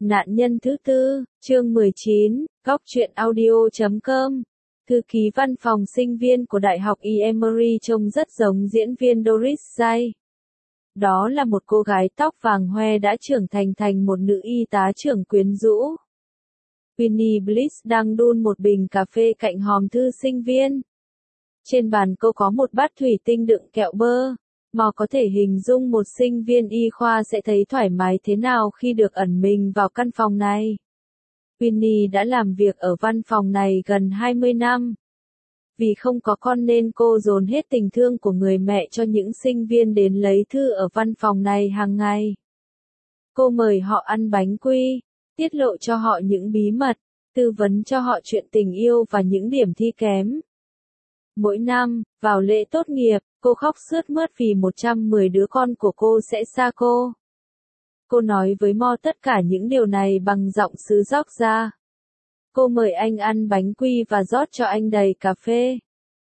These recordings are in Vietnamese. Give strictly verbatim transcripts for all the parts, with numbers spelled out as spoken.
Nạn nhân thứ tư, chương mười chín, góc truyện audio chấm com. Thư ký văn phòng sinh viên của Đại học Emory trông rất giống diễn viên Doris Day. Đó là một cô gái tóc vàng hoe đã trưởng thành thành một nữ y tá trưởng quyến rũ. Winnie Bliss đang đun một bình cà phê cạnh hòm thư sinh viên. Trên bàn cô có một bát thủy tinh đựng kẹo bơ. Mà có thể hình dung một sinh viên y khoa sẽ thấy thoải mái thế nào khi được ẩn mình vào căn phòng này. Winnie đã làm việc ở văn phòng này gần hai mươi năm. Vì không có con nên cô dồn hết tình thương của người mẹ cho những sinh viên đến lấy thư ở văn phòng này hàng ngày. Cô mời họ ăn bánh quy, tiết lộ cho họ những bí mật, tư vấn cho họ chuyện tình yêu và những điểm thi kém. Mỗi năm, vào lễ tốt nghiệp, cô khóc sướt mướt vì một trăm mười đứa con của cô sẽ xa cô. Cô nói với Mo tất cả những điều này bằng giọng xứ Georgia. Cô mời anh ăn bánh quy và rót cho anh đầy cà phê.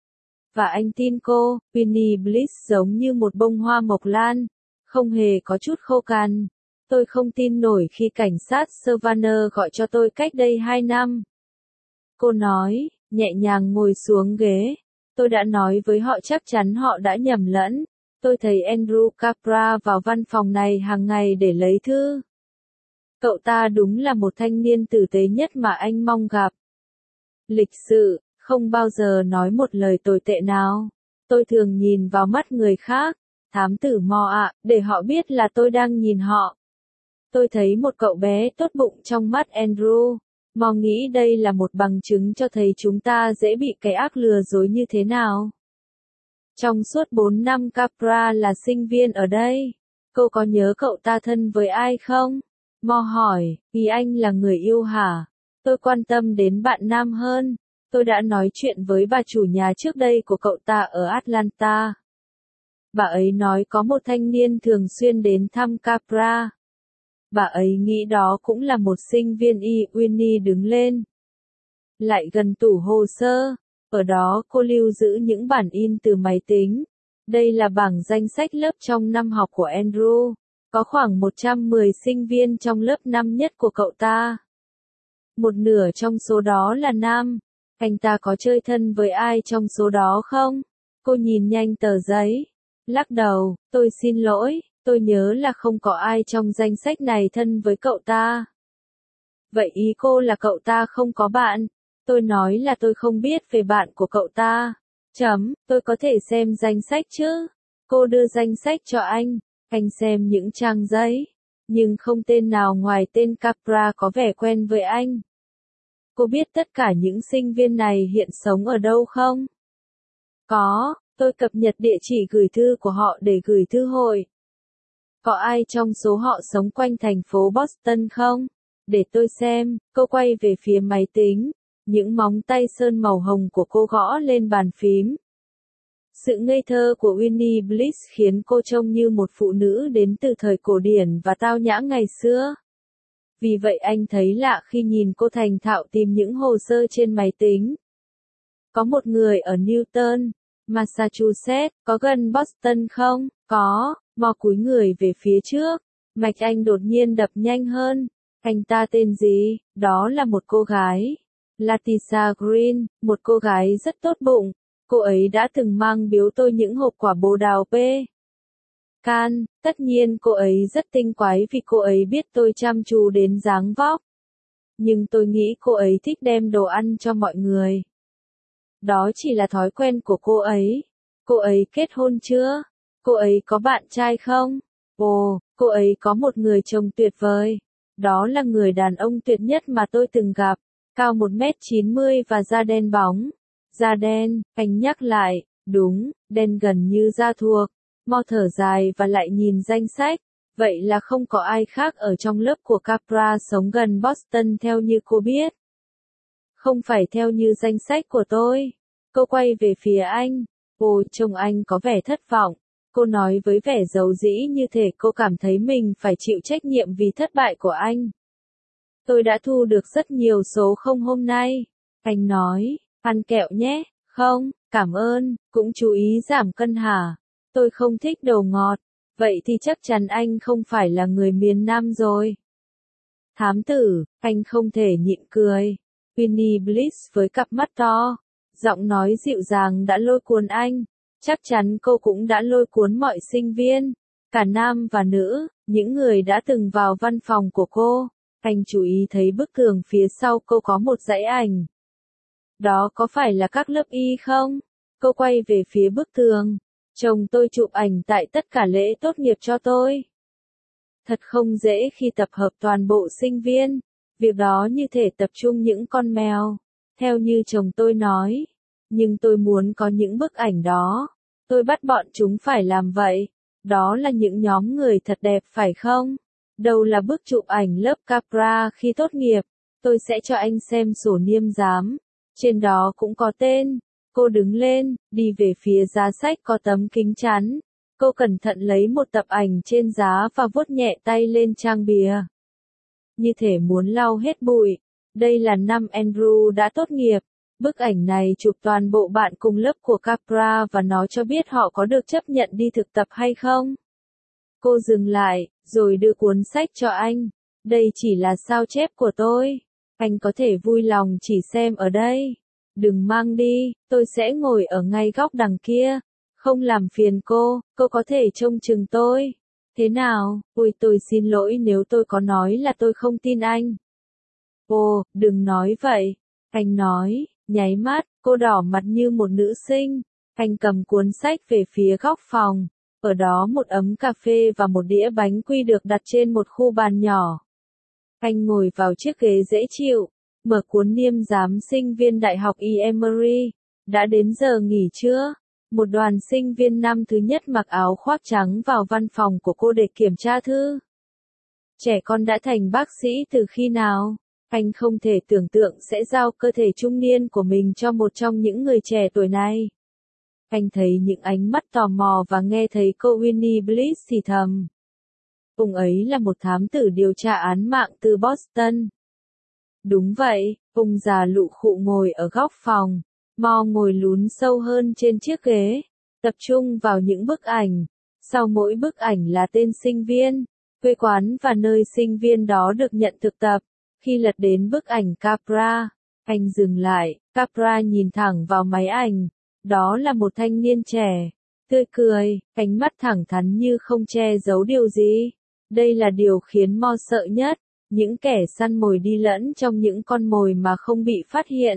Và anh tin cô, Winnie Bliss giống như một bông hoa mộc lan, không hề có chút khô cằn. Tôi không tin nổi khi cảnh sát Savannah gọi cho tôi cách đây hai năm. Cô nói, nhẹ nhàng ngồi xuống ghế. Tôi đã nói với họ chắc chắn họ đã nhầm lẫn. Tôi thấy Andrew Capra vào văn phòng này hàng ngày để lấy thư. Cậu ta đúng là một thanh niên tử tế nhất mà anh mong gặp. Lịch sự, không bao giờ nói một lời tồi tệ nào. Tôi thường nhìn vào mắt người khác, thám tử Mo ạ, để họ biết là tôi đang nhìn họ. Tôi thấy một cậu bé tốt bụng trong mắt Andrew. Mo nghĩ đây là một bằng chứng cho thấy chúng ta dễ bị cái ác lừa dối như thế nào. Trong suốt bốn năm Capra là sinh viên ở đây, cô có nhớ cậu ta thân với ai không? Mo hỏi, vì anh là người yêu hả? Tôi quan tâm đến bạn nam hơn. Tôi đã nói chuyện với bà chủ nhà trước đây của cậu ta ở Atlanta. Bà ấy nói có một thanh niên thường xuyên đến thăm Capra. Bà ấy nghĩ đó cũng là một sinh viên y. Winnie đứng lên. Lại gần tủ hồ sơ. Ở đó cô lưu giữ những bản in từ máy tính. Đây là bảng danh sách lớp trong năm học của Andrew. Có khoảng một trăm mười sinh viên trong lớp năm nhất của cậu ta. Một nửa trong số đó là nam. Anh ta có chơi thân với ai trong số đó không? Cô nhìn nhanh tờ giấy. Lắc đầu, tôi xin lỗi. Tôi nhớ là không có ai trong danh sách này thân với cậu ta. Vậy ý cô là cậu ta không có bạn? Tôi nói là tôi không biết về bạn của cậu ta. Chấm, tôi có thể xem danh sách chứ? Cô đưa danh sách cho anh. Anh xem những trang giấy. Nhưng không tên nào ngoài tên Capra có vẻ quen với anh. Cô biết tất cả những sinh viên này hiện sống ở đâu không? Có, tôi cập nhật địa chỉ gửi thư của họ để gửi thư hội. Có ai trong số họ sống quanh thành phố Boston không? Để tôi xem. Cô quay về phía máy tính. Những móng tay sơn màu hồng của cô gõ lên bàn phím. Sự ngây thơ của Winnie Bliss khiến cô trông như một phụ nữ đến từ thời cổ điển và tao nhã ngày xưa. Vì vậy anh thấy lạ khi nhìn cô thành thạo tìm những hồ sơ trên máy tính. Có một người ở Newton, Massachusetts, có gần Boston không? Có. Mo cúi người về phía trước. Mạch anh đột nhiên đập nhanh hơn. Anh ta tên gì? Đó là một cô gái. Latisha Green, một cô gái rất tốt bụng. Cô ấy đã từng mang biếu tôi những hộp quả bồ đào P. Can, tất nhiên cô ấy rất tinh quái vì cô ấy biết tôi chăm chú đến dáng vóc. Nhưng tôi nghĩ cô ấy thích đem đồ ăn cho mọi người. Đó chỉ là thói quen của cô ấy. Cô ấy kết hôn chưa? Cô ấy có bạn trai không? Ồ, cô ấy có một người chồng tuyệt vời. Đó là người đàn ông tuyệt nhất mà tôi từng gặp. Cao một mét chín mươi và da đen bóng. Da đen, anh nhắc lại, đúng, đen gần như da thuộc. Mo thở dài và lại nhìn danh sách. Vậy là không có ai khác ở trong lớp của Capra sống gần Boston theo như cô biết. Không phải theo như danh sách của tôi. Cô quay về phía anh. Ồ, trông anh có vẻ thất vọng. Cô nói với vẻ giấu dĩ như thể cô cảm thấy mình phải chịu trách nhiệm vì thất bại của anh. Tôi đã thu được rất nhiều số không hôm nay. Anh nói, ăn kẹo nhé. Không, cảm ơn, cũng chú ý giảm cân hả? Tôi không thích đồ ngọt. Vậy thì chắc chắn anh không phải là người miền Nam rồi. Thám tử, anh không thể nhịn cười. Winnie Bliss với cặp mắt to, giọng nói dịu dàng đã lôi cuốn anh. Chắc chắn cô cũng đã lôi cuốn mọi sinh viên, cả nam và nữ, những người đã từng vào văn phòng của cô. Anh chú ý thấy bức tường phía sau cô có một dãy ảnh. Đó có phải là các lớp y không? Cô quay về phía bức tường. Chồng tôi chụp ảnh tại tất cả lễ tốt nghiệp cho tôi. Thật không dễ khi tập hợp toàn bộ sinh viên. Việc đó như thể tập trung những con mèo. Theo như chồng tôi nói. Nhưng tôi muốn có những bức ảnh đó. Tôi bắt bọn chúng phải làm vậy. Đó là những nhóm người thật đẹp phải không? Đâu là bức chụp ảnh lớp Capra khi tốt nghiệp. Tôi sẽ cho anh xem sổ niêm giám. Trên đó cũng có tên. Cô đứng lên, đi về phía giá sách có tấm kính chắn. Cô cẩn thận lấy một tập ảnh trên giá và vuốt nhẹ tay lên trang bìa. Như thể muốn lau hết bụi. Đây là năm Andrew đã tốt nghiệp. Bức ảnh này chụp toàn bộ bạn cùng lớp của Capra và nó cho biết họ có được chấp nhận đi thực tập hay không. Cô dừng lại, rồi đưa cuốn sách cho anh. Đây chỉ là sao chép của tôi. Anh có thể vui lòng chỉ xem ở đây. Đừng mang đi, tôi sẽ ngồi ở ngay góc đằng kia. Không làm phiền cô, cô có thể trông chừng tôi. Thế nào? Ôi tôi xin lỗi nếu tôi có nói là tôi không tin anh. Ồ, đừng nói vậy. Anh nói, nháy mắt, cô đỏ mặt như một nữ sinh. Anh cầm cuốn sách về phía góc phòng. Ở đó một ấm cà phê và một đĩa bánh quy được đặt trên một khu bàn nhỏ. Anh ngồi vào chiếc ghế dễ chịu, mở cuốn niêm giám sinh viên Đại học Emory. Đã đến giờ nghỉ trưa. Một đoàn sinh viên năm thứ nhất mặc áo khoác trắng vào văn phòng của cô để kiểm tra thư. Trẻ con đã thành bác sĩ từ khi nào? Anh không thể tưởng tượng sẽ giao cơ thể trung niên của mình cho một trong những người trẻ tuổi này. Anh thấy những ánh mắt tò mò và nghe thấy cô Winnie Bliss thì thầm. Ông ấy là một thám tử điều tra án mạng từ Boston. Đúng vậy, ông già lụ khụ ngồi ở góc phòng. Mo ngồi lún sâu hơn trên chiếc ghế, tập trung vào những bức ảnh. Sau mỗi bức ảnh là tên sinh viên, quê quán và nơi sinh viên đó được nhận thực tập. Khi lật đến bức ảnh Capra, anh dừng lại. Capra nhìn thẳng vào máy ảnh. Đó là một thanh niên trẻ, tươi cười, ánh mắt thẳng thắn như không che giấu điều gì. Đây là điều khiến Mo sợ nhất, những kẻ săn mồi đi lẫn trong những con mồi mà không bị phát hiện.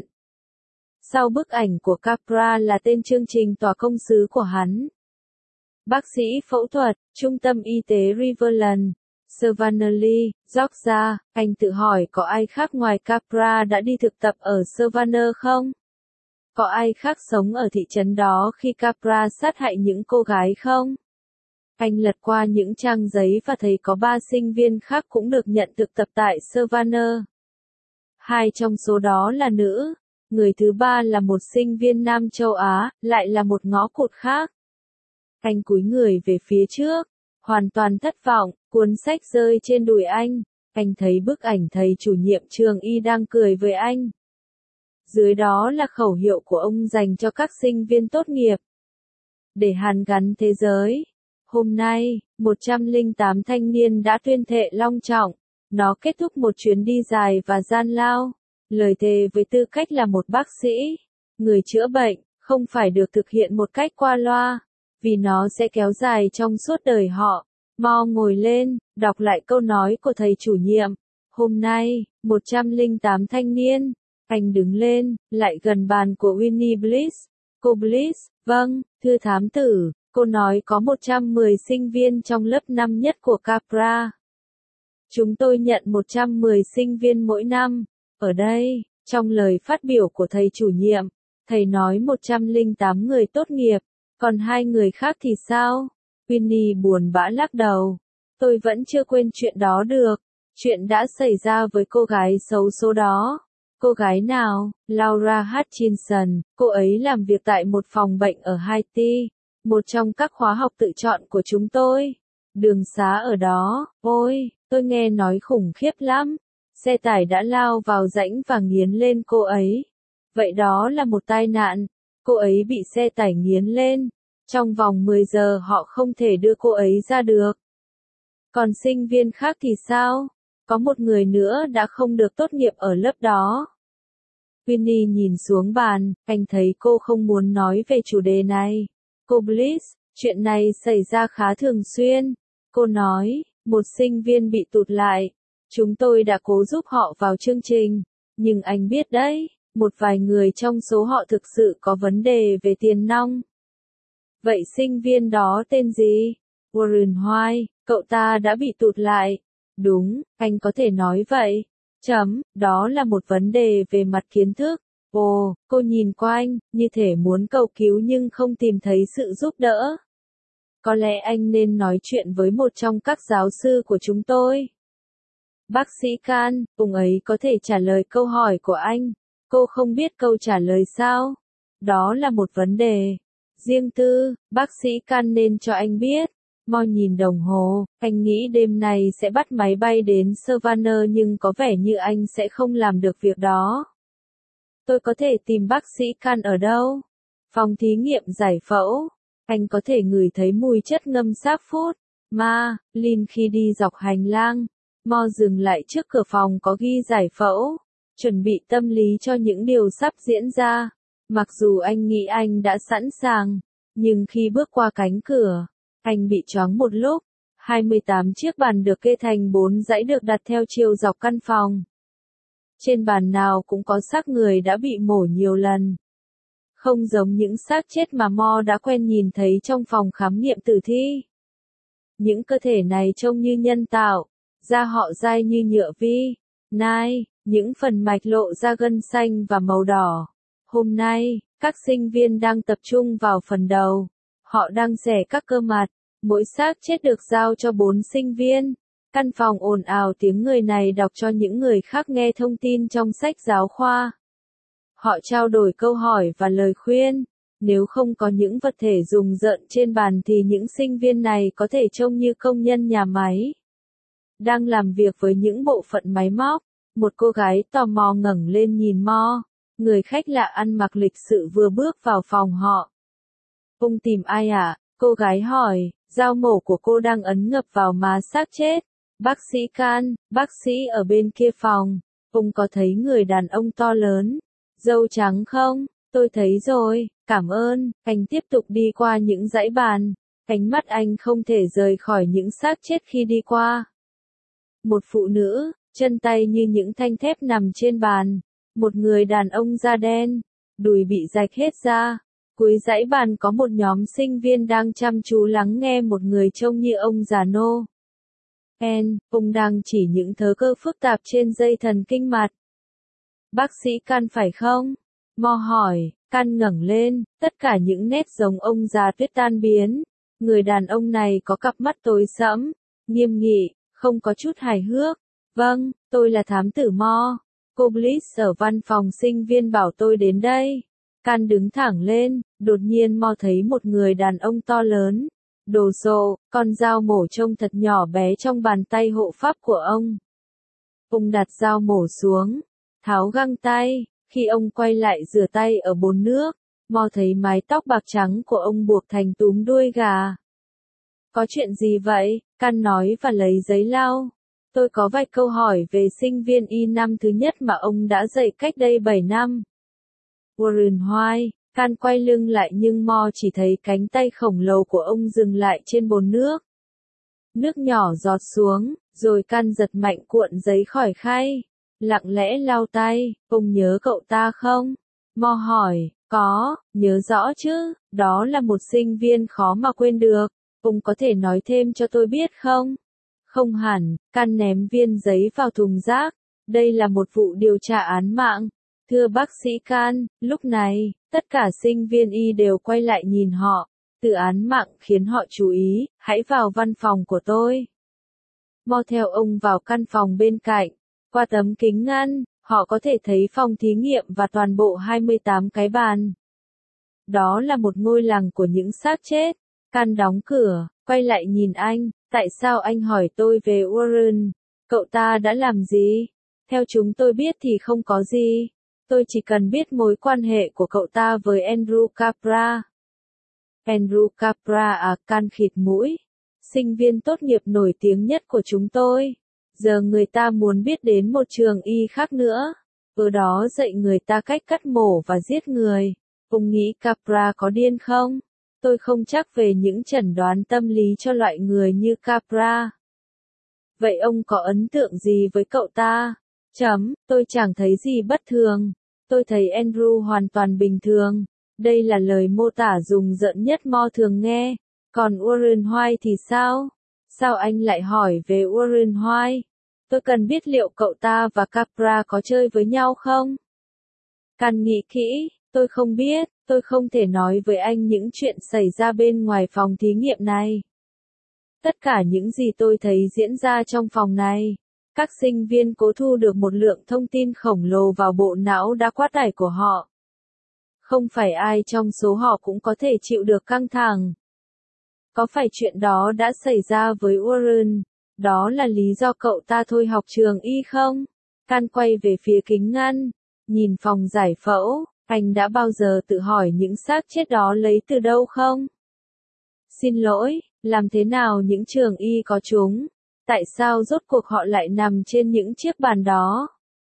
Sau bức ảnh của Capra là tên chương trình tòa công sứ của hắn. Bác sĩ phẫu thuật, Trung tâm Y tế Riverland, Savannah, Georgia. Anh tự hỏi có ai khác ngoài Capra đã đi thực tập ở Savannah không? Có ai khác sống ở thị trấn đó khi Capra sát hại những cô gái không? Anh lật qua những trang giấy và thấy có ba sinh viên khác cũng được nhận thực tập tại Savannah. Hai trong số đó là nữ. Người thứ ba là một sinh viên Nam châu Á, lại là một ngõ cụt khác. Anh cúi người về phía trước, hoàn toàn thất vọng, cuốn sách rơi trên đùi anh. Anh thấy bức ảnh thầy chủ nhiệm trường y đang cười với anh. Dưới đó là khẩu hiệu của ông dành cho các sinh viên tốt nghiệp. Để hàn gắn thế giới. Hôm nay, một trăm lẻ tám thanh niên đã tuyên thệ long trọng. Nó kết thúc một chuyến đi dài và gian lao. Lời thề với tư cách là một bác sĩ, người chữa bệnh, không phải được thực hiện một cách qua loa, vì nó sẽ kéo dài trong suốt đời họ. Mo ngồi lên, đọc lại câu nói của thầy chủ nhiệm. Hôm nay, một trăm lẻ tám thanh niên. Anh đứng lên, lại gần bàn của Winnie Bliss. Cô Bliss, vâng, thưa thám tử, cô nói có một trăm mười sinh viên trong lớp năm nhất của Capra. Chúng tôi nhận một trăm mười sinh viên mỗi năm. Ở đây, trong lời phát biểu của thầy chủ nhiệm, thầy nói một trăm lẻ tám người tốt nghiệp, còn hai người khác thì sao? Winnie buồn bã lắc đầu. Tôi vẫn chưa quên chuyện đó được. Chuyện đã xảy ra với cô gái xấu số đó. Cô gái nào? Laura Hutchinson. Cô ấy làm việc tại một phòng bệnh ở Haiti, một trong các khóa học tự chọn của chúng tôi. Đường xá ở đó, ôi, tôi nghe nói khủng khiếp lắm. Xe tải đã lao vào rãnh và nghiến lên cô ấy. Vậy đó là một tai nạn. Cô ấy bị xe tải nghiến lên. Trong vòng mười giờ họ không thể đưa cô ấy ra được. Còn sinh viên khác thì sao? Có một người nữa đã không được tốt nghiệp ở lớp đó. Winnie nhìn xuống bàn, anh thấy cô không muốn nói về chủ đề này. Cô Bliss, chuyện này xảy ra khá thường xuyên. Cô nói, một sinh viên bị tụt lại. Chúng tôi đã cố giúp họ vào chương trình. Nhưng anh biết đấy, một vài người trong số họ thực sự có vấn đề về tiền nong. Vậy sinh viên đó tên gì? Warren White, cậu ta đã bị tụt lại. Đúng, anh có thể nói vậy. Chấm, đó là một vấn đề về mặt kiến thức. Ồ, cô nhìn quanh, như thể muốn cầu cứu nhưng không tìm thấy sự giúp đỡ. Có lẽ anh nên nói chuyện với một trong các giáo sư của chúng tôi. Bác sĩ Khan, ông ấy có thể trả lời câu hỏi của anh. Cô không biết câu trả lời sao? Đó là một vấn đề riêng tư, bác sĩ Khan nên cho anh biết. Mo nhìn đồng hồ, anh nghĩ đêm nay sẽ bắt máy bay đến Savannah nhưng có vẻ như anh sẽ không làm được việc đó. Tôi có thể tìm bác sĩ Khan ở đâu? Phòng thí nghiệm giải phẫu. Anh có thể ngửi thấy mùi chất ngâm xác phút. Ma, Lin khi đi dọc hành lang. Mo dừng lại trước cửa phòng có ghi giải phẫu. Chuẩn bị tâm lý cho những điều sắp diễn ra. Mặc dù anh nghĩ anh đã sẵn sàng, nhưng khi bước qua cánh cửa, anh bị choáng một lúc. hai mươi tám chiếc bàn được kê thành bốn dãy được đặt theo chiều dọc căn phòng. Trên bàn nào cũng có xác người đã bị mổ nhiều lần. Không giống những xác chết mà Mo đã quen nhìn thấy trong phòng khám nghiệm tử thi. Những cơ thể này trông như nhân tạo, da họ dai như nhựa vi, nai, những phần mạch lộ ra gân xanh và màu đỏ. Hôm nay, các sinh viên đang tập trung vào phần đầu. Họ đang xẻ các cơ mặt. Mỗi xác chết được giao cho bốn sinh viên. Căn phòng ồn ào tiếng người này đọc cho những người khác nghe thông tin trong sách giáo khoa. Họ trao đổi câu hỏi và lời khuyên. Nếu không có những vật thể rùng rợn trên bàn thì những sinh viên này có thể trông như công nhân nhà máy. Đang làm việc với những bộ phận máy móc. Một cô gái tò mò ngẩng lên nhìn Mo. Người khách lạ ăn mặc lịch sự vừa bước vào phòng họ. Ông tìm ai ạ? À? Cô gái hỏi, dao mổ của cô đang ấn ngập vào má xác chết. Bác sĩ Khan, bác sĩ ở bên kia phòng. Ông có thấy người đàn ông to lớn, râu trắng không? Tôi thấy rồi, cảm ơn. Anh tiếp tục đi qua những dãy bàn. Ánh mắt anh không thể rời khỏi những xác chết khi đi qua. Một phụ nữ, chân tay như những thanh thép nằm trên bàn. Một người đàn ông da đen, đùi bị rạch hết ra. Cuối dãy bàn có một nhóm sinh viên đang chăm chú lắng nghe một người trông như ông già nô. En, ông đang chỉ những thớ cơ phức tạp trên dây thần kinh mặt. Bác sĩ Khan phải không? Mo hỏi, Khan ngẩng lên, tất cả những nét giống ông già tuyết tan biến. Người đàn ông này có cặp mắt tối sẫm, nghiêm nghị, không có chút hài hước. Vâng, tôi là thám tử Mo. Cô Bliss ở văn phòng sinh viên bảo tôi đến đây. Khan đứng thẳng lên, đột nhiên Mo thấy một người đàn ông to lớn. Đồ sộ, con dao mổ trông thật nhỏ bé trong bàn tay hộ pháp của ông. Ông đặt dao mổ xuống, tháo găng tay, khi ông quay lại rửa tay ở bồn nước, Mo thấy mái tóc bạc trắng của ông buộc thành túm đuôi gà. Có chuyện gì vậy? Khan nói và lấy giấy lau. Tôi có vài câu hỏi về sinh viên y năm thứ nhất mà ông đã dạy cách đây bảy năm. Warren White, Khan quay lưng lại nhưng Mo chỉ thấy cánh tay khổng lồ của ông dừng lại trên bồn nước. Nước nhỏ giọt xuống, rồi Khan giật mạnh cuộn giấy khỏi khay. Lặng lẽ lau tay, ông nhớ cậu ta không? Mo hỏi, có, nhớ rõ chứ, đó là một sinh viên khó mà quên được. Ông có thể nói thêm cho tôi biết không? Không hẳn, Khan ném viên giấy vào thùng rác. Đây là một vụ điều tra án mạng. Thưa bác sĩ Khan, lúc này, tất cả sinh viên y đều quay lại nhìn họ. Từ án mạng khiến họ chú ý, hãy vào văn phòng của tôi. Mo theo ông vào căn phòng bên cạnh. Qua tấm kính ngăn, họ có thể thấy phòng thí nghiệm và toàn bộ hai mươi tám cái bàn. Đó là một ngôi làng của những xác chết. Khan đóng cửa, quay lại nhìn anh. Tại sao anh hỏi tôi về Warren? Cậu ta đã làm gì? Theo chúng tôi biết thì không có gì. Tôi chỉ cần biết mối quan hệ của cậu ta với Andrew Capra. Andrew Capra à? Khan khịt mũi. Sinh viên tốt nghiệp nổi tiếng nhất của chúng tôi. Giờ người ta muốn biết đến một trường y khác nữa. Ở đó dạy người ta cách cắt mổ và giết người. Ông nghĩ Capra có điên không? Tôi không chắc về những chẩn đoán tâm lý cho loại người như Capra. Vậy ông có ấn tượng gì với cậu ta? Chấm, tôi chẳng thấy gì bất thường. Tôi thấy Andrew hoàn toàn bình thường. Đây là lời mô tả rùng rợn nhất Mo thường nghe. Còn Warren White thì sao? Sao anh lại hỏi về Warren White? Tôi cần biết liệu cậu ta và Capra có chơi với nhau không? Can nghĩ kỹ, tôi không biết, tôi không thể nói với anh những chuyện xảy ra bên ngoài phòng thí nghiệm này. Tất cả những gì tôi thấy diễn ra trong phòng này, các sinh viên cố thu được một lượng thông tin khổng lồ vào bộ não đã quá tải của họ. Không phải ai trong số họ cũng có thể chịu được căng thẳng. Có phải chuyện đó đã xảy ra với Warren? Đó là lý do cậu ta thôi học trường y không? Can quay về phía kính ngăn, nhìn phòng giải phẫu, anh đã bao giờ tự hỏi những xác chết đó lấy từ đâu không? Xin lỗi, làm thế nào những trường y có chúng? Tại sao rốt cuộc họ lại nằm trên những chiếc bàn đó?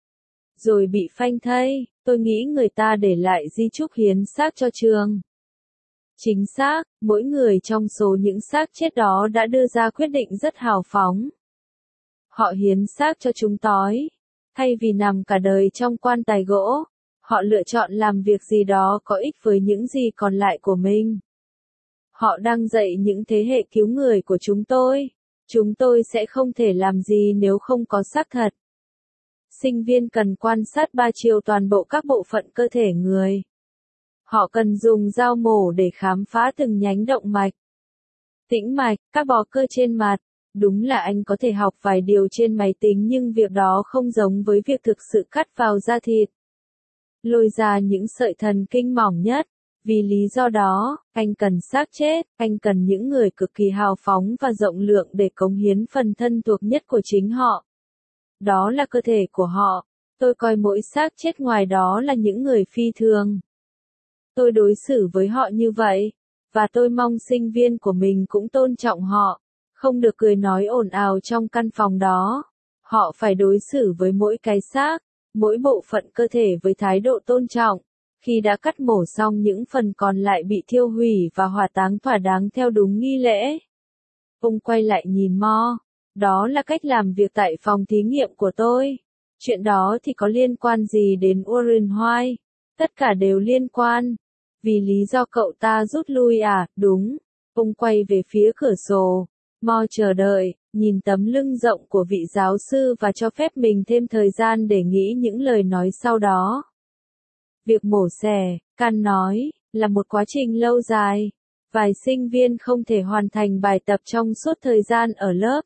Rồi bị phanh thây, tôi nghĩ người ta để lại di chúc hiến xác cho trường. Chính xác, mỗi người trong số những xác chết đó đã đưa ra quyết định rất hào phóng. Họ hiến xác cho chúng tối. Thay vì nằm cả đời trong quan tài gỗ, họ lựa chọn làm việc gì đó có ích với những gì còn lại của mình. Họ đang dạy những thế hệ cứu người của chúng tôi. Chúng tôi sẽ không thể làm gì nếu không có xác thật. Sinh viên cần quan sát ba chiều toàn bộ các bộ phận cơ thể người. Họ cần dùng dao mổ để khám phá từng nhánh động mạch, tĩnh mạch, các bó cơ trên mặt. Đúng là anh có thể học vài điều trên máy tính nhưng việc đó không giống với việc thực sự cắt vào da thịt. Lôi ra những sợi thần kinh mỏng nhất. Vì lý do đó, anh cần xác chết, anh cần những người cực kỳ hào phóng và rộng lượng để cống hiến phần thân thuộc nhất của chính họ. Đó là cơ thể của họ. Tôi coi mỗi xác chết ngoài đó là những người phi thường. Tôi đối xử với họ như vậy, và tôi mong sinh viên của mình cũng tôn trọng họ. Không được cười nói ồn ào trong căn phòng đó. Họ phải đối xử với mỗi cái xác, mỗi bộ phận cơ thể với thái độ tôn trọng. Khi đã cắt mổ xong những phần còn lại bị thiêu hủy và hỏa táng thỏa đáng theo đúng nghi lễ. Ông quay lại nhìn Mo. Đó là cách làm việc tại phòng thí nghiệm của tôi. Chuyện đó thì có liên quan gì đến Warren White? Tất cả đều liên quan. Vì lý do cậu ta rút lui à, đúng. Ông quay về phía cửa sổ. Mo chờ đợi, nhìn tấm lưng rộng của vị giáo sư và cho phép mình thêm thời gian để nghĩ những lời nói sau đó. Việc mổ xẻ, Can nói, là một quá trình lâu dài. Vài sinh viên không thể hoàn thành bài tập trong suốt thời gian ở lớp.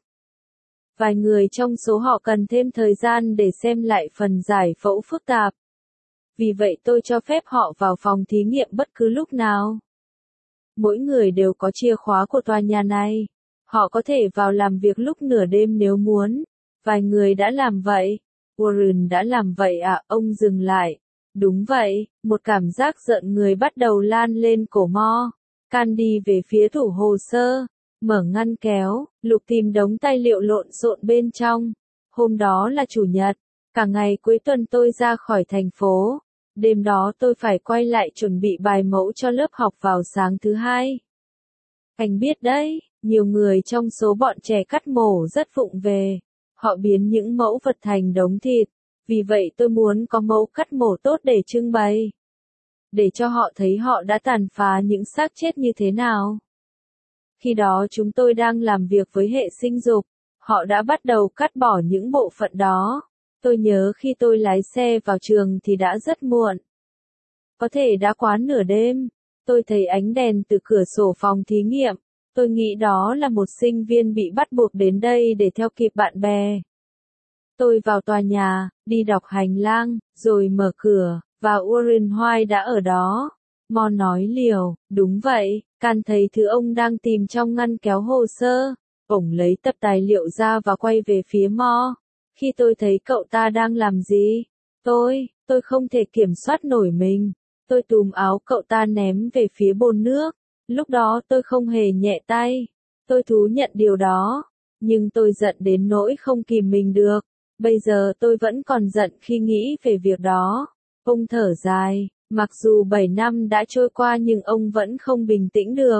Vài người trong số họ cần thêm thời gian để xem lại phần giải phẫu phức tạp. Vì vậy tôi cho phép họ vào phòng thí nghiệm bất cứ lúc nào. Mỗi người đều có chìa khóa của tòa nhà này. Họ có thể vào làm việc lúc nửa đêm nếu muốn. Vài người đã làm vậy. Warren đã làm vậy à, ông dừng lại. Đúng vậy, một cảm giác giận người bắt đầu lan lên cổ Mo. Can đi về phía tủ hồ sơ, mở ngăn kéo, lục tìm đống tài liệu lộn xộn bên trong. Hôm đó là chủ nhật, cả ngày cuối tuần tôi ra khỏi thành phố. Đêm đó tôi phải quay lại chuẩn bị bài mẫu cho lớp học vào sáng thứ hai. Anh biết đấy, nhiều người trong số bọn trẻ cắt mổ rất vụng về. Họ biến những mẫu vật thành đống thịt. Vì vậy tôi muốn có mẫu cắt mổ tốt để trưng bày. Để cho họ thấy họ đã tàn phá những xác chết như thế nào. Khi đó chúng tôi đang làm việc với hệ sinh dục. Họ đã bắt đầu cắt bỏ những bộ phận đó. Tôi nhớ khi tôi lái xe vào trường thì đã rất muộn. Có thể đã quá nửa đêm. Tôi thấy ánh đèn từ cửa sổ phòng thí nghiệm. Tôi nghĩ đó là một sinh viên bị bắt buộc đến đây để theo kịp bạn bè. Tôi vào tòa nhà, đi đọc hành lang, rồi mở cửa, và Warren White đã ở đó. Mo nói liều, đúng vậy, Can thấy thứ ông đang tìm trong ngăn kéo hồ sơ. Ông lấy tập tài liệu ra và quay về phía Mo. Khi tôi thấy cậu ta đang làm gì, tôi, tôi không thể kiểm soát nổi mình. Tôi túm áo cậu ta ném về phía bồn nước. Lúc đó tôi không hề nhẹ tay. Tôi thú nhận điều đó. Nhưng tôi giận đến nỗi không kìm mình được. Bây giờ tôi vẫn còn giận khi nghĩ về việc đó. Ông thở dài, mặc dù bảy năm đã trôi qua nhưng ông vẫn không bình tĩnh được.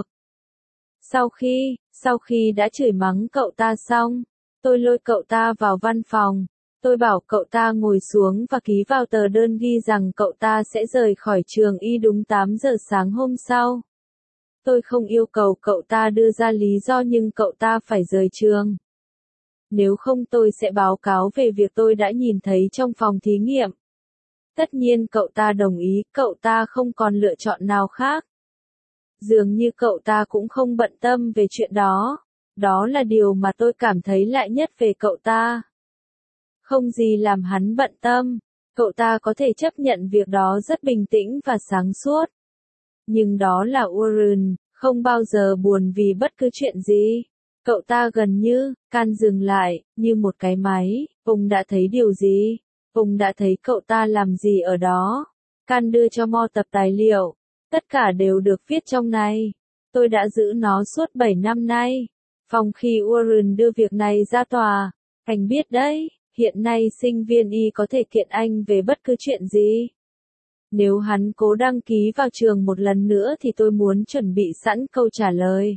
Sau khi, sau khi đã chửi mắng cậu ta xong, tôi lôi cậu ta vào văn phòng. Tôi bảo cậu ta ngồi xuống và ký vào tờ đơn ghi rằng cậu ta sẽ rời khỏi trường y đúng tám giờ sáng hôm sau. Tôi không yêu cầu cậu ta đưa ra lý do nhưng cậu ta phải rời trường. Nếu không tôi sẽ báo cáo về việc tôi đã nhìn thấy trong phòng thí nghiệm. Tất nhiên cậu ta đồng ý, cậu ta không còn lựa chọn nào khác. Dường như cậu ta cũng không bận tâm về chuyện đó. Đó là điều mà tôi cảm thấy lạ nhất về cậu ta. Không gì làm hắn bận tâm. Cậu ta có thể chấp nhận việc đó rất bình tĩnh và sáng suốt. Nhưng đó là Warren, không bao giờ buồn vì bất cứ chuyện gì. Cậu ta gần như, can dừng lại, như một cái máy. Ông đã thấy điều gì? Ông đã thấy cậu ta làm gì ở đó? Can đưa cho Mo tập tài liệu. Tất cả đều được viết trong này. Tôi đã giữ nó suốt bảy năm nay. Phòng khi Warren đưa việc này ra tòa. Anh biết đấy, hiện nay sinh viên y có thể kiện anh về bất cứ chuyện gì. Nếu hắn cố đăng ký vào trường một lần nữa thì tôi muốn chuẩn bị sẵn câu trả lời.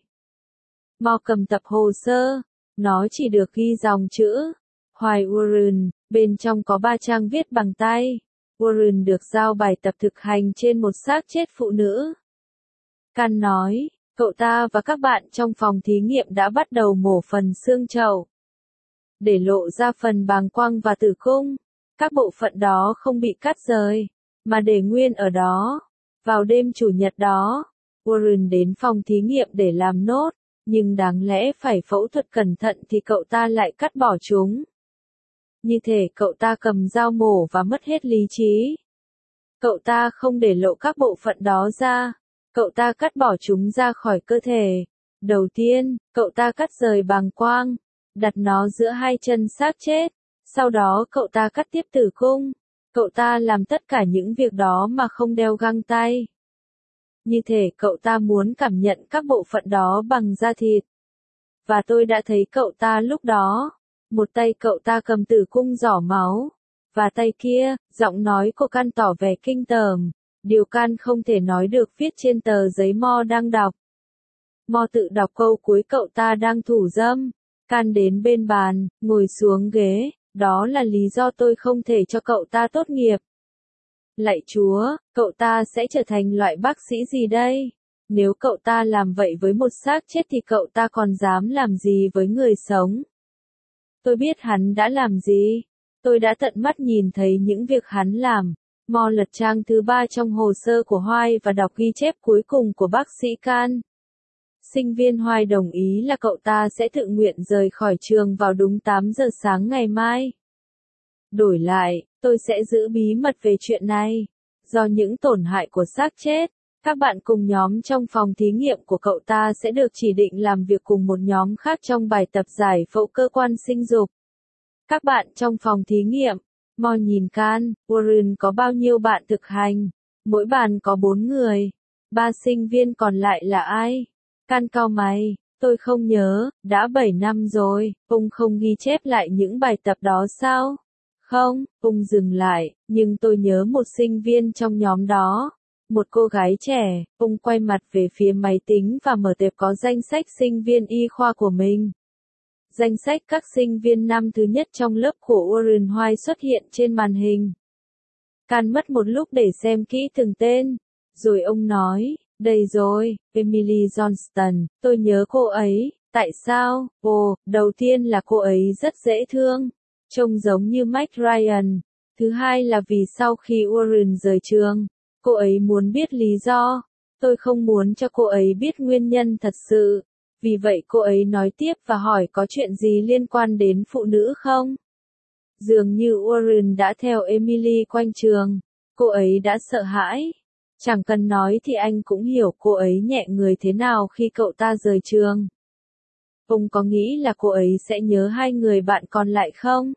Mo cầm tập hồ sơ. Nó chỉ được ghi dòng chữ. Hoài Warren, bên trong có ba trang viết bằng tay. Warren được giao bài tập thực hành trên một xác chết phụ nữ. Can nói, cậu ta và các bạn trong phòng thí nghiệm đã bắt đầu mổ phần xương chậu. Để lộ ra phần bàng quang và tử cung. Các bộ phận đó không bị cắt rời, mà để nguyên ở đó. Vào đêm chủ nhật đó, Warren đến phòng thí nghiệm để làm nốt, nhưng đáng lẽ phải phẫu thuật cẩn thận thì cậu ta lại cắt bỏ chúng. Như thể cậu ta cầm dao mổ và mất hết lý trí. Cậu ta không để lộ các bộ phận đó ra. Cậu ta cắt bỏ chúng ra khỏi cơ thể. Đầu tiên, cậu ta cắt rời bàng quang, đặt nó giữa hai chân xác chết. Sau đó cậu ta cắt tiếp tử cung. Cậu ta làm tất cả những việc đó mà không đeo găng tay. Như thể cậu ta muốn cảm nhận các bộ phận đó bằng da thịt. Và tôi đã thấy cậu ta lúc đó. Một tay cậu ta cầm tử cung giỏ máu. Và tay kia, giọng nói của Can tỏ vẻ kinh tởm. Điều Can không thể nói được viết trên tờ giấy Mo đang đọc. Mo tự đọc câu cuối cậu ta đang thủ dâm. Can đến bên bàn, ngồi xuống ghế. Đó là lý do tôi không thể cho cậu ta tốt nghiệp. Lạy Chúa, cậu ta sẽ trở thành loại bác sĩ gì đây? Nếu cậu ta làm vậy với một xác chết thì cậu ta còn dám làm gì với người sống? Tôi biết hắn đã làm gì. Tôi đã tận mắt nhìn thấy những việc hắn làm. Mo lật trang thứ ba trong hồ sơ của Hoài và đọc ghi chép cuối cùng của bác sĩ Can. Sinh viên Hoài đồng ý là cậu ta sẽ tự nguyện rời khỏi trường vào đúng tám giờ sáng ngày mai. Đổi lại, tôi sẽ giữ bí mật về chuyện này. Do những tổn hại của xác chết, các bạn cùng nhóm trong phòng thí nghiệm của cậu ta sẽ được chỉ định làm việc cùng một nhóm khác trong bài tập giải phẫu cơ quan sinh dục. Các bạn trong phòng thí nghiệm, Mo nhìn Can, Warren có bao nhiêu bạn thực hành? Mỗi bàn có bốn người. Ba sinh viên còn lại là ai? Can cau mày, tôi không nhớ, đã bảy năm rồi, ông không ghi chép lại những bài tập đó sao? Không, ông dừng lại, nhưng tôi nhớ một sinh viên trong nhóm đó. Một cô gái trẻ, ông quay mặt về phía máy tính và mở tệp có danh sách sinh viên y khoa của mình. Danh sách các sinh viên năm thứ nhất trong lớp của Warren Hoài xuất hiện trên màn hình. Can mất một lúc để xem kỹ từng tên. Rồi ông nói, đây rồi, Emily Johnston, tôi nhớ cô ấy. Tại sao? Ồ, đầu tiên là cô ấy rất dễ thương. Trông giống như Mike Ryan. Thứ hai là vì sau khi Warren rời trường, cô ấy muốn biết lý do. Tôi không muốn cho cô ấy biết nguyên nhân thật sự. Vì vậy cô ấy nói tiếp và hỏi có chuyện gì liên quan đến phụ nữ không? Dường như Warren đã theo Emily quanh trường. Cô ấy đã sợ hãi. Chẳng cần nói thì anh cũng hiểu cô ấy nhẹ người thế nào khi cậu ta rời trường. Ông có nghĩ là cô ấy sẽ nhớ hai người bạn còn lại không?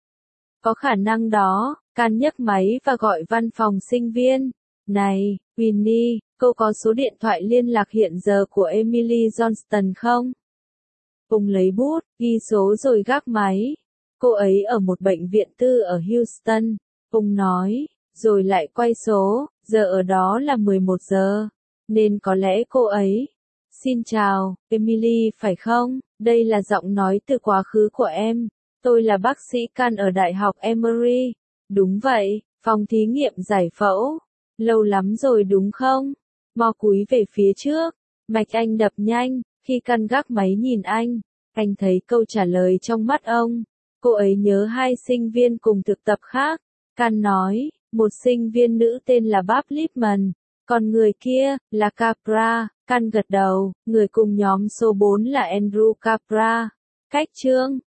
Có khả năng đó. Can nhấc máy và gọi văn phòng sinh viên. Này, Winnie, cô có số điện thoại liên lạc hiện giờ của Emily Johnston không? Ung lấy bút, ghi số rồi gác máy. Cô ấy ở một bệnh viện tư ở Houston. Ung nói, rồi lại quay số, giờ ở đó là mười một giờ. Nên có lẽ cô ấy. Xin chào, Emily phải không? Đây là giọng nói từ quá khứ của em. Tôi là bác sĩ Can ở Đại học Emory. Đúng vậy, phòng thí nghiệm giải phẫu. Lâu lắm rồi đúng không? Mo cúi về phía trước. Mạch anh đập nhanh, khi Can gác máy nhìn anh. Anh thấy câu trả lời trong mắt ông. Cô ấy nhớ hai sinh viên cùng thực tập khác. Can nói, một sinh viên nữ tên là Barb Lippman. Còn người kia, là Capra. Can gật đầu, người cùng nhóm số bốn là Andrew Capra. Cách chương